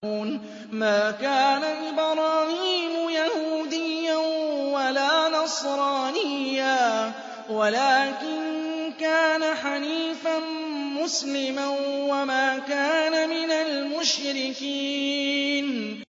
مَا كَانَ إِبْرَاهِيمُ يَهُودِيًّا وَلَا نَصْرَانِيًّا وَلَٰكِن كَانَ حَنِيفًا مُّسْلِمًا وَمَا كَانَ مِنَ الْمُشْرِكِينَ